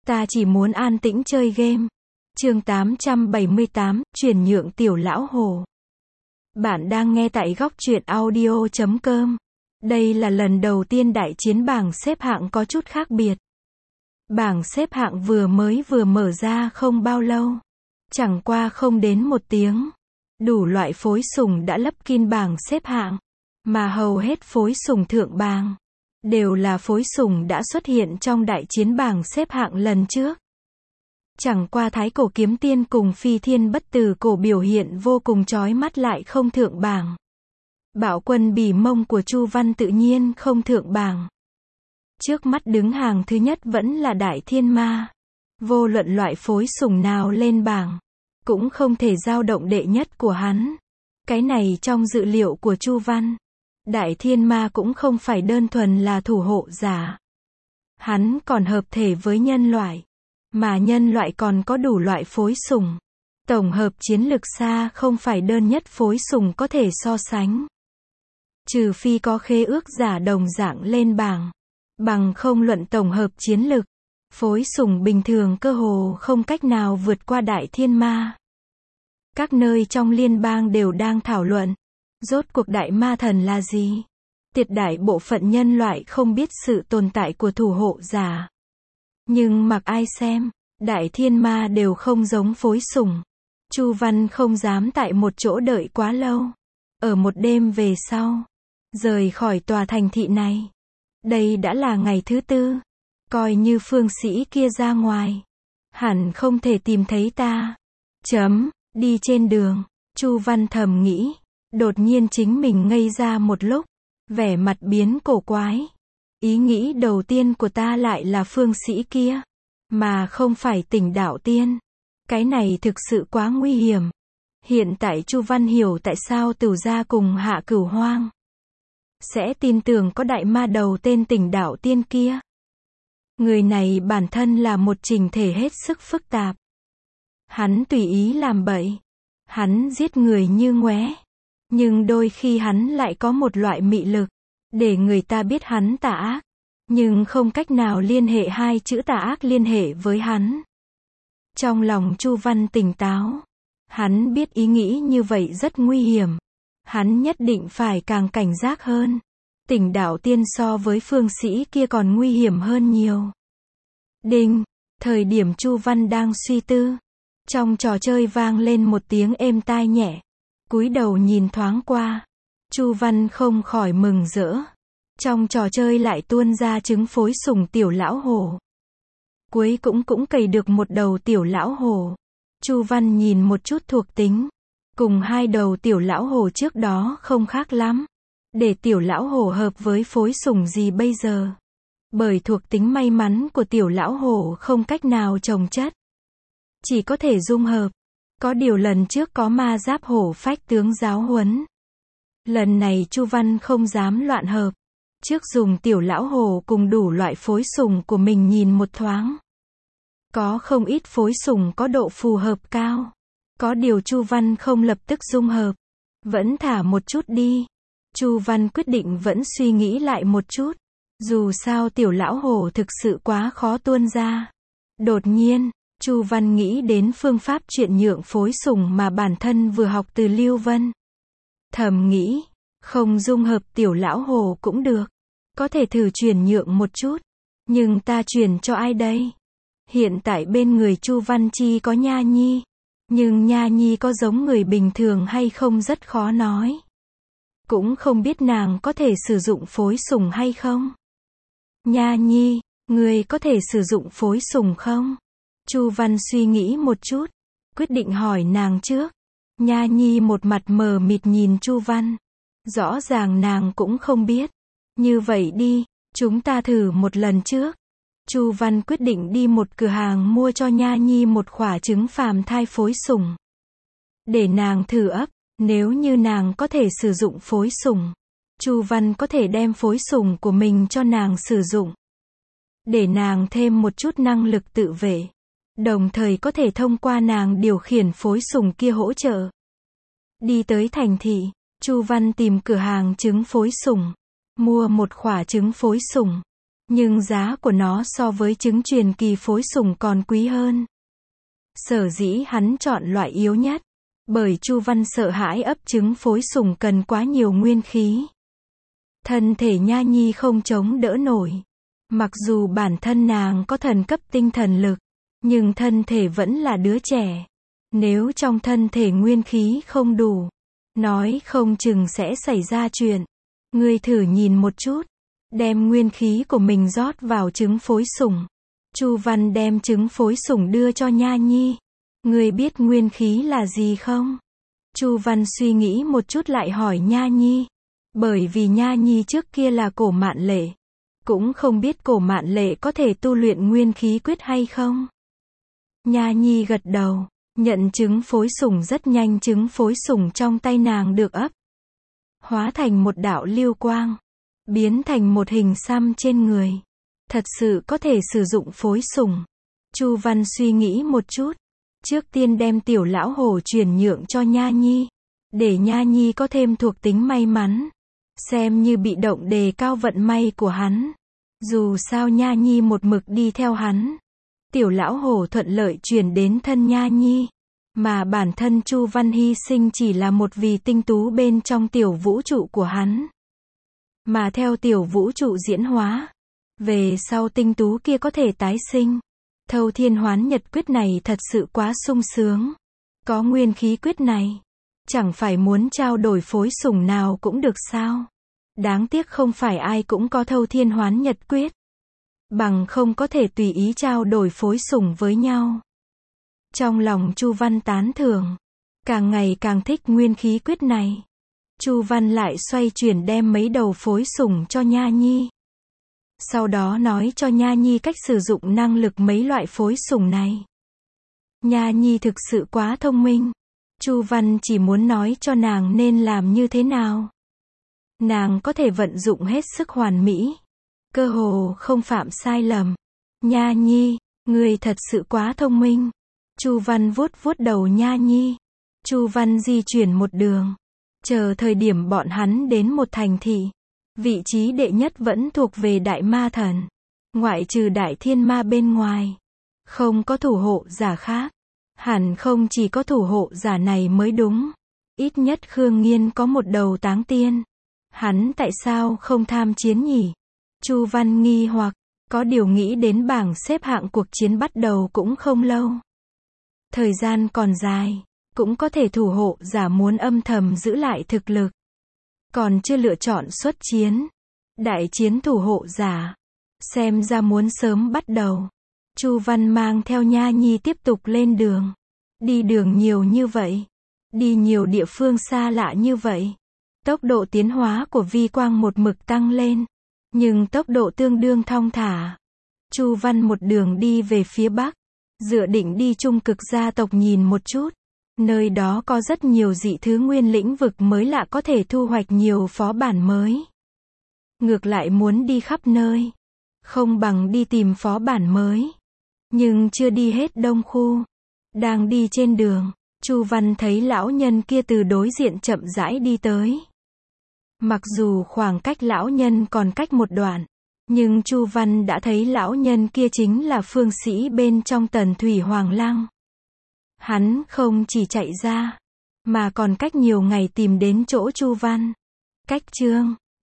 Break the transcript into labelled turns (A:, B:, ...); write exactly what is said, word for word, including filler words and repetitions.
A: Ta chỉ muốn an tĩnh chơi game. Chương tám trăm bảy mươi tám, chuyển nhượng tiểu lão hồ. Bạn đang nghe tại góc truyện audio chấm com. Đây là lần đầu tiên đại chiến bảng xếp hạng có chút khác biệt. Bảng xếp hạng vừa mới vừa mở ra không bao lâu. Chẳng qua không đến một tiếng. Đủ loại phối sủng đã lấp kín bảng xếp hạng. Mà hầu hết phối sủng thượng bảng đều là phối sủng đã xuất hiện trong đại chiến bảng xếp hạng lần trước. Chẳng qua Thái Cổ Kiếm Tiên cùng Phi Thiên Bất Tử Cổ biểu hiện vô cùng chói mắt lại không thượng bảng. Bạo Quân Bỉ Mông của Chu Văn tự nhiên không thượng bảng. Trước mắt đứng hàng thứ nhất vẫn là Đại Thiên Ma. Vô luận loại phối sủng nào lên bảng, cũng không thể dao động đệ nhất của hắn. Cái này trong dự liệu của Chu Văn. Đại Thiên Ma cũng không phải đơn thuần là thủ hộ giả. Hắn còn hợp thể với nhân loại. Mà nhân loại còn có đủ loại phối sủng. Tổng hợp chiến lực xa không phải đơn nhất phối sủng có thể so sánh. Trừ phi có khế ước giả đồng dạng lên bảng. Bằng không luận tổng hợp chiến lực. Phối sủng bình thường cơ hồ không cách nào vượt qua Đại Thiên Ma. Các nơi trong liên bang đều đang thảo luận. Rốt cuộc đại ma thần là gì? Tuyệt đại bộ phận nhân loại không biết sự tồn tại của thủ hộ giả. Nhưng mặc ai xem, Đại Thiên Ma đều không giống phối sủng. Chu Văn không dám tại một chỗ đợi quá lâu. Ở một đêm về sau, rời khỏi tòa thành thị này. Đây đã là ngày thứ tư. Coi như phương sĩ kia ra ngoài, hẳn không thể tìm thấy ta. Chấm, đi trên đường, Chu Văn thầm nghĩ. Đột nhiên chính mình ngây ra một lúc, vẻ mặt biến cổ quái. Ý nghĩ đầu tiên của ta lại là phương sĩ kia, mà không phải Tỉnh Đạo Tiên. Cái này thực sự quá nguy hiểm. Hiện tại Chu Văn hiểu tại sao Tửu gia cùng Hạ Cửu Hoang sẽ tin tưởng có đại ma đầu tên Tỉnh Đạo Tiên kia. Người này bản thân là một trình thể hết sức phức tạp. Hắn tùy ý làm bậy. Hắn giết người như ngoé. Nhưng đôi khi hắn lại có một loại mị lực, để người ta biết hắn tà ác. Nhưng không cách nào liên hệ hai chữ tà ác liên hệ với hắn. Trong lòng Chu Văn tỉnh táo. Hắn biết ý nghĩ như vậy rất nguy hiểm. Hắn nhất định phải càng cảnh giác hơn. Tỉnh Đạo Tiên so với phương sĩ kia còn nguy hiểm hơn nhiều. Đinh, thời điểm Chu Văn đang suy tư, trong trò chơi vang lên một tiếng êm tai nhẹ. Cúi đầu nhìn thoáng qua, Chu Văn không khỏi mừng rỡ. Trong trò chơi lại tuôn ra trứng phối sủng tiểu lão hổ. Cuối cũng cũng cày được một đầu tiểu lão hổ. Chu Văn nhìn một chút thuộc tính, cùng hai đầu tiểu lão hổ trước đó không khác lắm. Để tiểu lão hổ hợp với phối sủng gì bây giờ? Bởi thuộc tính may mắn của tiểu lão hổ không cách nào chồng chất, chỉ có thể dung hợp. Có điều lần trước có ma giáp hổ phách tướng giáo huấn. Lần này Chu Văn không dám loạn hợp. Trước dùng tiểu lão hổ cùng đủ loại phối sủng của mình nhìn một thoáng. Có không ít phối sủng có độ phù hợp cao. Có điều Chu Văn không lập tức dung hợp. Vẫn thả một chút đi. Chu Văn quyết định vẫn suy nghĩ lại một chút. Dù sao tiểu lão hổ thực sự quá khó tuôn ra. Đột nhiên, Chu Văn nghĩ đến phương pháp chuyển nhượng phối sủng mà bản thân vừa học từ Lưu Vân. Thầm nghĩ, không dung hợp tiểu lão hổ cũng được. Có thể thử chuyển nhượng một chút. Nhưng ta chuyển cho ai đây? Hiện tại bên người Chu Văn chi có Nha Nhi. Nhưng Nha Nhi có giống người bình thường hay không rất khó nói. Cũng không biết nàng có thể sử dụng phối sủng hay không. Nha Nhi, người có thể sử dụng phối sủng không? Chu Văn suy nghĩ một chút, quyết định hỏi nàng trước. Nha Nhi một mặt mờ mịt nhìn Chu Văn. Rõ ràng nàng cũng không biết. Như vậy đi, chúng ta thử một lần trước. Chu Văn quyết định đi một cửa hàng mua cho Nha Nhi một quả trứng phàm thai phối sủng. Để nàng thử ấp, nếu như nàng có thể sử dụng phối sủng, Chu Văn có thể đem phối sủng của mình cho nàng sử dụng. Để nàng thêm một chút năng lực tự vệ. Đồng thời có thể thông qua nàng điều khiển phối sủng kia hỗ trợ. Đi tới thành thị, Chu Văn tìm cửa hàng trứng phối sủng, mua một quả trứng phối sủng. nhưng giá của nó so với trứng truyền kỳ phối sủng còn quý hơn. Sở dĩ hắn chọn loại yếu nhất, bởi Chu Văn sợ hãi ấp trứng phối sủng cần quá nhiều nguyên khí. Thân thể Nha Nhi không chống đỡ nổi. Mặc dù bản thân nàng có thần cấp tinh thần lực, nhưng thân thể vẫn là đứa trẻ. Nếu trong thân thể nguyên khí không đủ, nói không chừng sẽ xảy ra chuyện. Ngươi thử nhìn một chút, đem nguyên khí của mình rót vào trứng phối sủng. Chu Văn đem trứng phối sủng đưa cho Nha Nhi. Ngươi biết nguyên khí là gì không? Chu Văn suy nghĩ một chút lại hỏi Nha Nhi. Bởi vì Nha Nhi trước kia là Cổ Mạn Lệ, cũng không biết Cổ Mạn Lệ có thể tu luyện nguyên khí quyết hay không. Nha Nhi gật đầu, nhận trứng phối sủng. Rất nhanh trứng phối sủng trong tay nàng được ấp, hóa thành một đạo lưu quang, biến thành một hình xăm trên người. Thật sự có thể sử dụng phối sủng. Chu Văn suy nghĩ một chút, trước tiên đem tiểu lão hổ chuyển nhượng cho Nha Nhi, để Nha Nhi có thêm thuộc tính may mắn, xem như bị động đề cao vận may của hắn. Dù sao Nha Nhi một mực đi theo hắn, tiểu lão hổ thuận lợi chuyển đến thân Nha Nhi, mà bản thân Chu Văn hy sinh chỉ là một vì tinh tú bên trong tiểu vũ trụ của hắn. Mà theo tiểu vũ trụ diễn hóa, về sau tinh tú kia có thể tái sinh. Thâu Thiên Hoán Nhật quyết này thật sự quá sung sướng. Có nguyên khí quyết này, chẳng phải muốn trao đổi phối sủng nào cũng được sao? Đáng tiếc không phải ai cũng có Thâu Thiên Hoán Nhật quyết, bằng không có thể tùy ý trao đổi phối sủng với nhau. Trong lòng Chu Văn tán thưởng, càng ngày càng thích nguyên khí quyết này. Chu Văn lại xoay chuyển đem mấy đầu phối sủng cho Nha Nhi. Sau đó nói cho Nha Nhi cách sử dụng năng lực mấy loại phối sủng này. Nha Nhi thực sự quá thông minh. Chu Văn chỉ muốn nói cho nàng nên làm như thế nào. Nàng có thể vận dụng hết sức hoàn mỹ, cơ hồ không phạm sai lầm. Nha Nhi, ngươi thật sự quá thông minh. Chu Văn vuốt vuốt đầu Nha Nhi. Chu Văn di chuyển một đường, chờ thời điểm bọn hắn đến một thành thị. Vị trí đệ nhất vẫn thuộc về Đại Ma Thần, ngoại trừ Đại Thiên Ma bên ngoài, không có thủ hộ giả khác. Hẳn không chỉ có thủ hộ giả này mới đúng. Ít nhất Khương Nghiên có một đầu táng tiên. Hắn tại sao không tham chiến nhỉ? Chu Văn nghi hoặc, có điều nghĩ đến bảng xếp hạng cuộc chiến bắt đầu cũng không lâu. Thời gian còn dài, cũng có thể thủ hộ giả muốn âm thầm giữ lại thực lực. Còn chưa lựa chọn xuất chiến. Đại chiến thủ hộ giả, xem ra muốn sớm bắt đầu. Chu Văn mang theo Nha Nhi tiếp tục lên đường. Đi đường nhiều như vậy, đi nhiều địa phương xa lạ như vậy, tốc độ tiến hóa của vi quang một mực tăng lên, nhưng tốc độ tương đương thong thả. Chu Văn một đường đi về phía bắc, dự định đi Trung Cực gia tộc nhìn một chút. Nơi đó có rất nhiều dị thứ nguyên lĩnh vực mới lạ có thể thu hoạch nhiều phó bản mới. Ngược lại muốn đi khắp nơi, không bằng đi tìm phó bản mới. Nhưng chưa đi hết đông khu. Đang đi trên đường, Chu Văn thấy lão nhân kia từ đối diện chậm rãi đi tới. Mặc dù khoảng cách lão nhân còn cách một đoạn, nhưng Chu Văn đã thấy lão nhân kia chính là phương sĩ bên trong Tần Thủy Hoàng Lăng. Hắn không chỉ chạy ra, mà còn cách nhiều ngày tìm đến chỗ Chu Văn. Cách chương